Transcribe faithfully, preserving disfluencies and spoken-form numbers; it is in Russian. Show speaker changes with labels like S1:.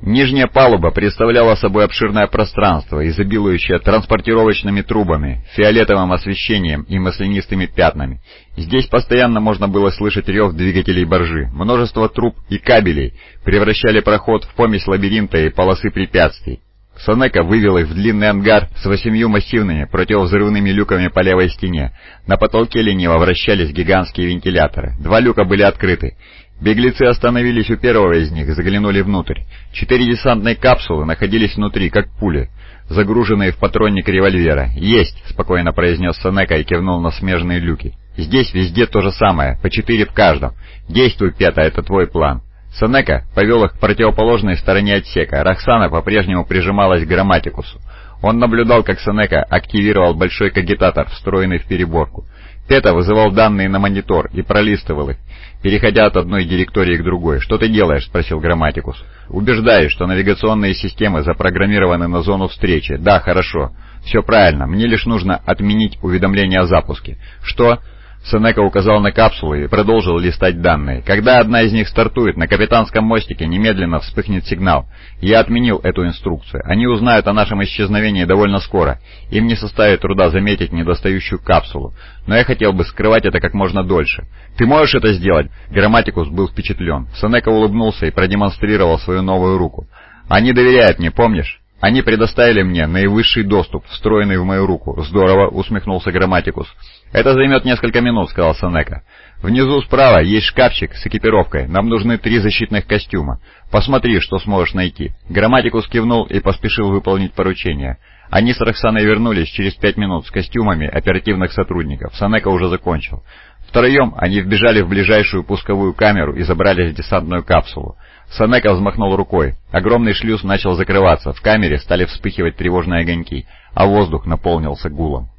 S1: Нижняя палуба представляла собой обширное пространство, изобилующее транспортировочными трубами, фиолетовым освещением и маслянистыми пятнами. Здесь постоянно можно было слышать рев двигателей баржи. Множество труб и кабелей превращали проход в помесь лабиринта и полосы препятствий. Сенека вывел их в длинный ангар с восемью массивными противовзрывными люками по левой стене. На потолке лениво вращались гигантские вентиляторы. Два люка были открыты. Беглецы остановились у первого из них, заглянули внутрь. Четыре десантные капсулы находились внутри, как пули, загруженные в патронник револьвера. «Есть!» — спокойно произнес Сенека и кивнул на смежные люки. «Здесь везде то же самое, по четыре в каждом. Действуй, Пета, это твой план». Сенека повел их к противоположной стороне отсека. Роксана по-прежнему прижималась к Грамматикусу. Он наблюдал, как Сенека активировал большой кагитатор, встроенный в переборку. Пета вызывал данные на монитор и пролистывал их, переходя от одной директории к другой. «Что ты делаешь?» — спросил Грамматикус. «Убеждаюсь, что навигационные системы запрограммированы на зону встречи. Да, хорошо. Все правильно. Мне лишь нужно отменить уведомление о запуске». «Что?» Сенека указал на капсулы и продолжил листать данные. «Когда одна из них стартует, на капитанском мостике немедленно вспыхнет сигнал. Я отменил эту инструкцию. Они узнают о нашем исчезновении довольно скоро. Им не составит труда заметить недостающую капсулу. Но я хотел бы скрывать это как можно дольше. Ты можешь это сделать?» Грамматикус был впечатлен. Сенека улыбнулся и продемонстрировал свою новую руку. «Они доверяют мне, помнишь? Они предоставили мне наивысший доступ, встроенный в мою руку». «Здорово», — усмехнулся Грамматикус. «Это займет несколько минут», — сказал Сенека. «Внизу справа есть шкафчик с экипировкой. Нам нужны три защитных костюма. Посмотри, что сможешь найти». Грамматикус кивнул и поспешил выполнить поручение. Они с Роксаной вернулись через пять минут с костюмами оперативных сотрудников. Сенека уже закончил. Втроем они вбежали в ближайшую пусковую камеру и забрались в десантную капсулу. Сенека взмахнул рукой. Огромный шлюз начал закрываться. В камере стали вспыхивать тревожные огоньки, а воздух наполнился гулом.